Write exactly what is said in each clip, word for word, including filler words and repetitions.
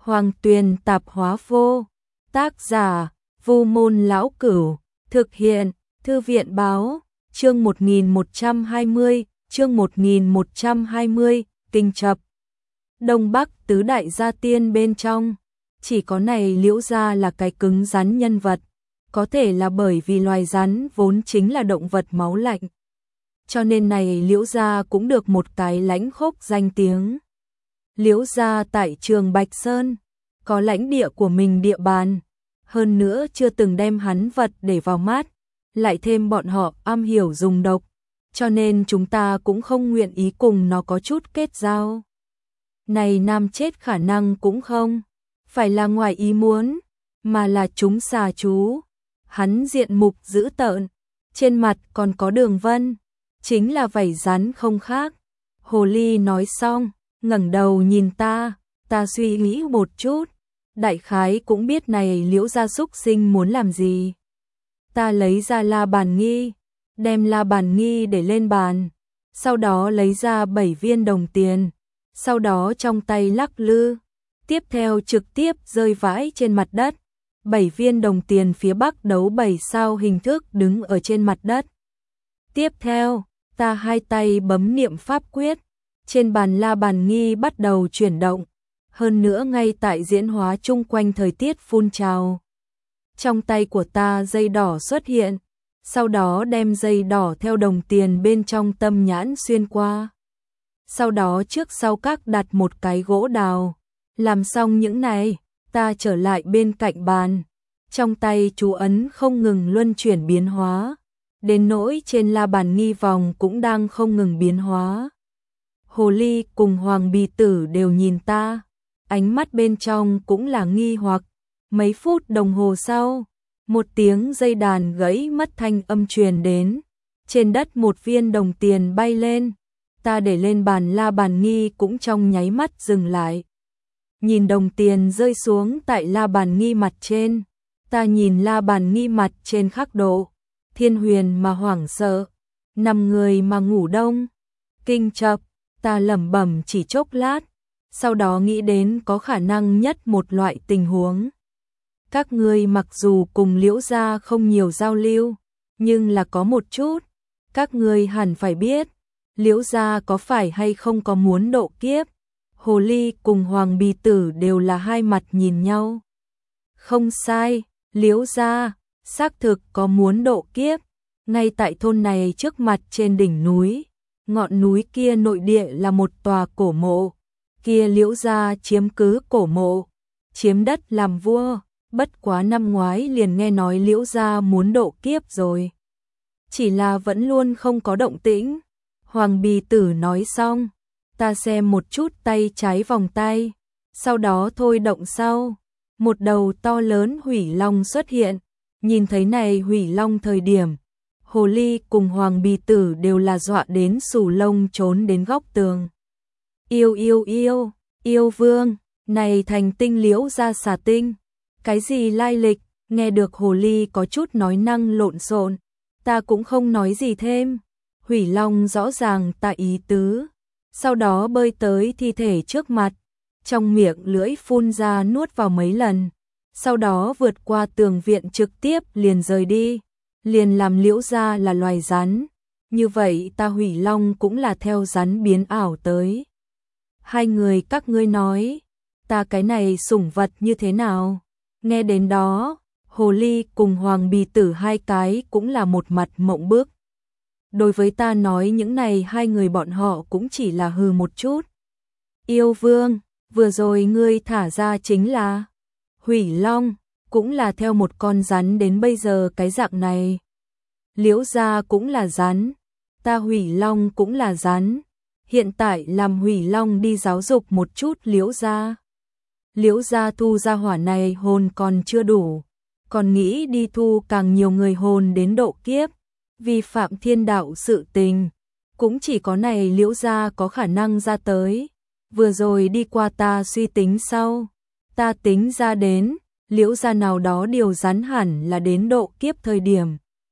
Hoàng Tuyền tạp hóa vô. Tác giả, Vu Môn Lão Cửu. Thực hiện, Thư viện báo. Chương một nghìn một trăm hai mươi, chương một nghìn một trăm hai mươi, kinh chập. Đông Bắc tứ đại gia tiên bên trong, chỉ có này Liễu gia là cái cứng rắn nhân vật, có thể là bởi vì loài rắn vốn chính là động vật máu lạnh. Cho nên này Liễu gia cũng được một cái lãnh khốc danh tiếng. Liễu gia tại Trường Bạch Sơn, có lãnh địa của mình địa bàn, hơn nữa chưa từng đem hắn vật để vào mắt, lại thêm bọn họ am hiểu dùng độc, cho nên chúng ta cũng không nguyện ý cùng nó có chút kết giao. Này nam chết khả năng cũng không phải là ngoài ý muốn, mà là chúng xà chú. Hắn diện mục dữ tợn, trên mặt còn có đường vân, chính là vảy rắn không khác. Hồ ly nói xong, ngẩng đầu nhìn ta, ta suy nghĩ một chút, đại khái cũng biết này Liễu gia súc sinh muốn làm gì. Ta lấy ra la bàn nghi, đem la bàn nghi để lên bàn, sau đó lấy ra bảy viên đồng tiền, sau đó trong tay lắc lư, tiếp theo trực tiếp rơi vãi trên mặt đất. Bảy viên đồng tiền phía bắc đấu bảy sao hình thức đứng ở trên mặt đất. Tiếp theo, ta hai tay bấm niệm pháp quyết, trên bàn la bàn nghi bắt đầu chuyển động, hơn nữa ngay tại diễn hóa chung quanh thời tiết phun trào. Trong tay của ta dây đỏ xuất hiện, sau đó đem dây đỏ theo đồng tiền bên trong tâm nhãn xuyên qua. Sau đó trước sau các đặt một cái gỗ đào, làm xong những này, ta trở lại bên cạnh bàn, trong tay chú ấn không ngừng luân chuyển biến hóa, đến nỗi trên la bàn nghi vòng cũng đang không ngừng biến hóa. Hồ ly cùng Hoàng Bì Tử đều nhìn ta, ánh mắt bên trong cũng là nghi hoặc. Mấy phút đồng hồ sau, một tiếng dây đàn gãy mất thanh âm truyền đến, trên đất một viên đồng tiền bay lên, ta để lên bàn la bàn nghi cũng trong nháy mắt dừng lại. Nhìn đồng tiền rơi xuống tại la bàn nghi mặt trên, ta nhìn la bàn nghi mặt trên khắc độ, thiên huyền mà hoảng sợ, nằm người mà ngủ đông, kinh chập, ta lẩm bẩm chỉ chốc lát, sau đó nghĩ đến có khả năng nhất một loại tình huống. Các ngươi mặc dù cùng Liễu gia không nhiều giao lưu, nhưng là có một chút, các ngươi hẳn phải biết, Liễu gia có phải hay không có muốn độ kiếp. Hồ ly cùng Hoàng Bì Tử đều là hai mặt nhìn nhau. Không sai, Liễu gia xác thực có muốn độ kiếp, ngay tại thôn này trước mặt trên đỉnh núi, ngọn núi kia nội địa là một tòa cổ mộ, kia Liễu gia chiếm cứ cổ mộ, chiếm đất làm vua, bất quá năm ngoái liền nghe nói Liễu gia muốn độ kiếp rồi. Chỉ là vẫn luôn không có động tĩnh. Hoàng Bì Tử nói xong, ta xem một chút tay trái vòng tay, sau đó thôi động sau, một đầu to lớn hủy long xuất hiện, nhìn thấy này hủy long thời điểm, Hồ ly cùng Hoàng Bì Tử đều là dọa đến xù lông trốn đến góc tường. Yêu yêu yêu, yêu vương, này thành tinh Liễu gia xà tinh, cái gì lai lịch, nghe được Hồ ly có chút nói năng lộn xộn, ta cũng không nói gì thêm, hủy long rõ ràng tại ý tứ. Sau đó bơi tới thi thể trước mặt, trong miệng lưỡi phun ra nuốt vào mấy lần, sau đó vượt qua tường viện trực tiếp liền rời đi, liền làm Liễu gia là loài rắn, như vậy ta hủy long cũng là theo rắn biến ảo tới. Hai người các ngươi nói, ta cái này sủng vật như thế nào? Nghe đến đó, Hồ ly cùng Hoàng Bì Tử hai cái cũng là một mặt mộng bức. Đối với ta nói những này hai người bọn họ cũng chỉ là hừ một chút. Yêu vương, vừa rồi ngươi thả ra chính là hủy long, cũng là theo một con rắn đến bây giờ cái dạng này. Liễu gia cũng là rắn, ta hủy long cũng là rắn, hiện tại làm hủy long đi giáo dục một chút Liễu gia. Liễu gia thu ra hỏa này hồn còn chưa đủ, còn nghĩ đi thu càng nhiều người hồn đến độ kiếp. Vi phạm thiên đạo sự tình, cũng chỉ có này Liễu gia có khả năng ra tới. Vừa rồi đi qua ta suy tính sau, ta tính ra đến, Liễu gia nào đó điều rắn hẳn là đến độ kiếp thời điểm.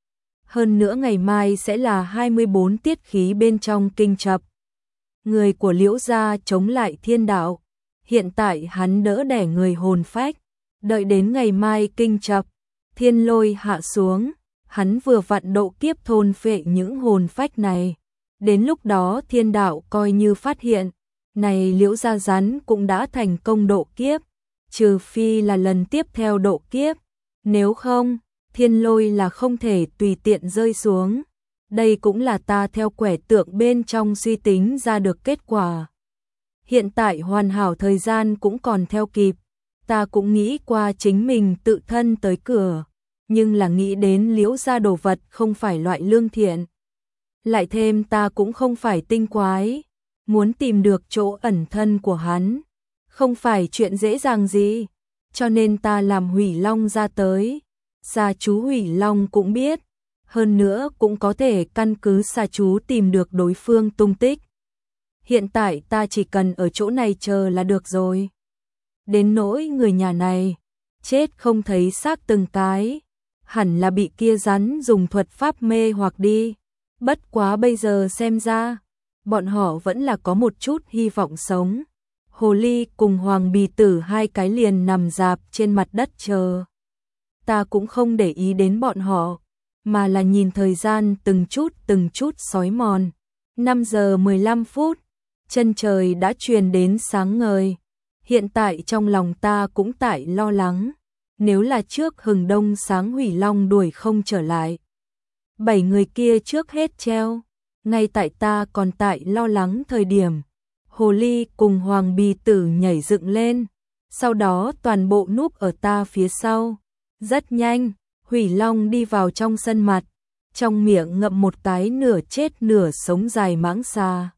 Hơn nữa ngày mai sẽ là hai mươi bốn tiết khí bên trong kinh chập. Người của Liễu gia chống lại thiên đạo, Hiện tại hắn đỡ đẻ người hồn phách, đợi đến ngày mai kinh chập, thiên lôi hạ xuống, hắn vừa vặn độ kiếp thôn phệ những hồn phách này. Đến lúc đó thiên đạo coi như phát hiện, này Liễu Gia Rắn cũng đã thành công độ kiếp, trừ phi là lần tiếp theo độ kiếp, nếu không, thiên lôi là không thể tùy tiện rơi xuống. Đây cũng là ta theo quẻ tượng bên trong suy tính ra được kết quả. Hiện tại hoàn hảo thời gian cũng còn theo kịp, ta cũng nghĩ qua chính mình tự thân tới cửa, nhưng là nghĩ đến Liễu gia đồ vật không phải loại lương thiện. Lại thêm ta cũng không phải tinh quái, muốn tìm được chỗ ẩn thân của hắn, không phải chuyện dễ dàng gì, cho nên ta làm Hủy Long ra tới. Gia chú Hủy Long cũng biết, hơn nữa cũng có thể căn cứ gia chú tìm được đối phương tung tích. Hiện tại ta chỉ cần ở chỗ này chờ là được rồi. Đến nỗi người nhà này, chết không thấy xác từng cái, hẳn là bị kia rắn dùng thuật pháp mê hoặc đi. Bất quá bây giờ xem ra, bọn họ vẫn là có một chút hy vọng sống. Hồ ly cùng Hoàng Bì Tử hai cái liền nằm rạp trên mặt đất chờ. Ta cũng không để ý đến bọn họ, mà là nhìn thời gian từng chút từng chút xói mòn. năm giờ mười lăm phút, chân trời đã truyền đến sáng ngời. Hiện tại trong lòng ta cũng tại lo lắng, nếu là trước hừng đông sáng Hủy Long đuổi không trở lại. Bảy người kia trước hết treo, ngay tại ta còn tại lo lắng thời điểm. Hồ ly cùng Hoàng Bì Tử nhảy dựng lên, sau đó toàn bộ núp ở ta phía sau. Rất nhanh, Hủy Long đi vào trong sân mặt, trong miệng ngậm một cái nửa chết nửa sống dài mãng xà.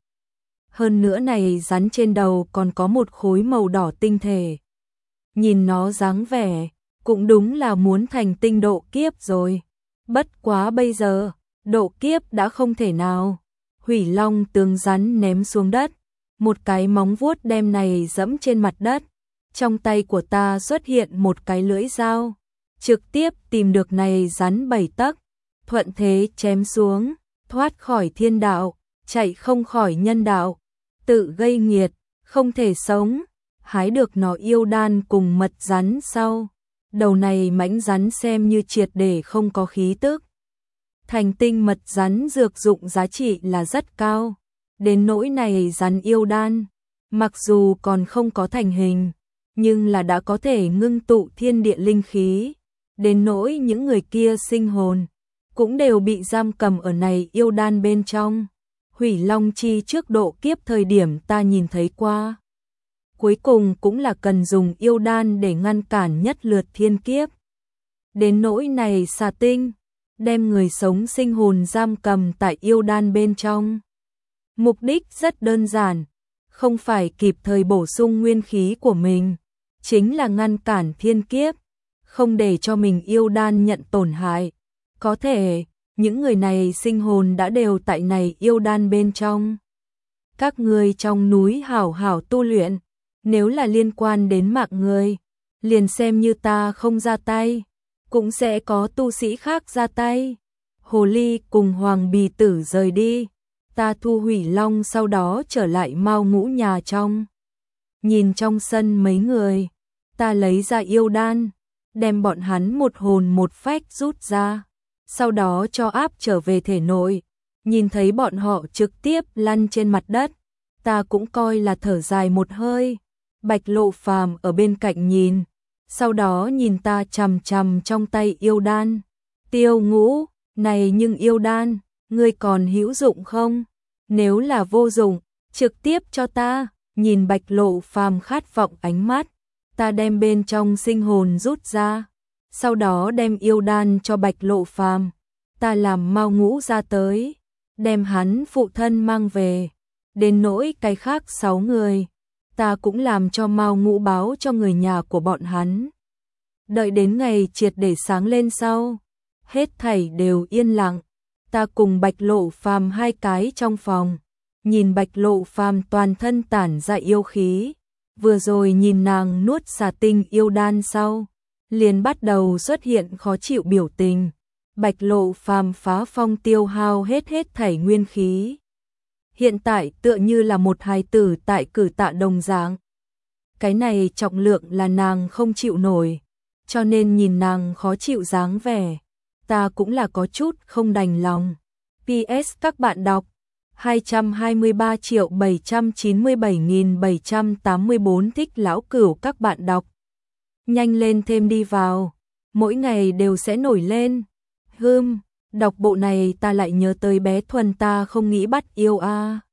Hơn nữa này rắn trên đầu còn có một khối màu đỏ tinh thể. Nhìn nó dáng vẻ, cũng đúng là muốn thành tinh độ kiếp rồi. Bất quá bây giờ, độ kiếp đã không thể nào. Hủy Long tướng rắn ném xuống đất, một cái móng vuốt đem này dẫm trên mặt đất. Trong tay của ta xuất hiện một cái lưỡi dao, trực tiếp tìm được này rắn bảy tấc, thuận thế chém xuống, thoát khỏi thiên đạo, chạy không khỏi nhân đạo, tự gây nghiệt, không thể sống. Hái được nó yêu đan cùng mật rắn sau, đầu này mãnh rắn xem như triệt để không có khí tức. Thành tinh mật rắn dược dụng giá trị là rất cao, đến nỗi này rắn yêu đan, mặc dù còn không có thành hình, nhưng là đã có thể ngưng tụ thiên địa linh khí. Đến nỗi những người kia sinh hồn, cũng đều bị giam cầm ở này yêu đan bên trong. Hủy Long chi trước độ kiếp thời điểm ta nhìn thấy qua. Cuối cùng cũng là cần dùng yêu đan để ngăn cản nhất lượt thiên kiếp. Đến nỗi này xà tinh, đem người sống sinh hồn giam cầm tại yêu đan bên trong. Mục đích rất đơn giản, không phải kịp thời bổ sung nguyên khí của mình, chính là ngăn cản thiên kiếp, không để cho mình yêu đan nhận tổn hại. Có thể, những người này sinh hồn đã đều tại này yêu đan bên trong. Các người trong núi hảo hảo tu luyện, nếu là liên quan đến mạng người, liền xem như ta không ra tay, cũng sẽ có tu sĩ khác ra tay. Hồ ly cùng Hoàng Bì Tử rời đi, ta thu Hủy Long sau đó trở lại Mao Ngũ nhà trong. Nhìn trong sân mấy người, ta lấy ra yêu đan, đem bọn hắn một hồn một phách rút ra, sau đó cho áp trở về thể nội. Nhìn thấy bọn họ trực tiếp lăn trên mặt đất, ta cũng coi là thở dài một hơi. Bạch Lộ Phàm ở bên cạnh nhìn, sau đó nhìn ta chằm chằm trong tay yêu đan. Tiêu Ngũ, này nhưng yêu đan, ngươi còn hữu dụng không? Nếu là vô dụng, trực tiếp cho ta. Nhìn Bạch Lộ Phàm khát vọng ánh mắt, ta đem bên trong sinh hồn rút ra, sau đó đem yêu đan cho Bạch Lộ Phàm. Ta làm Mao Ngũ ra tới, đem hắn phụ thân mang về. Đến nỗi cái khác sáu người, ta cũng làm cho Mao Ngũ báo cho người nhà của bọn hắn. Đợi đến ngày triệt để sáng lên sau, hết thảy đều yên lặng. Ta cùng Bạch Lộ Phàm hai cái trong phòng, nhìn Bạch Lộ Phàm toàn thân tản ra yêu khí, vừa rồi nhìn nàng nuốt xà tinh yêu đan sau, liền bắt đầu xuất hiện khó chịu biểu tình. Bạch Lộ Phàm phá phong tiêu hao hết hết thảy nguyên khí. Hiện tại tựa như là một hài tử tại cử tạ đồng dạng. cái này trọng lượng là nàng không chịu nổi, cho nên nhìn nàng khó chịu dáng vẻ, ta cũng là có chút không đành lòng. pê ét các bạn đọc hai trăm hai mươi ba triệu bảy trăm chín mươi bảy nghìn bảy trăm tám mươi tư thích lão cửu các bạn đọc. Nhanh lên thêm đi vào, mỗi ngày đều sẽ nổi lên. Hưm, đọc bộ này ta lại nhớ tới bé Thuần ta không nghĩ bắt yêu a. À.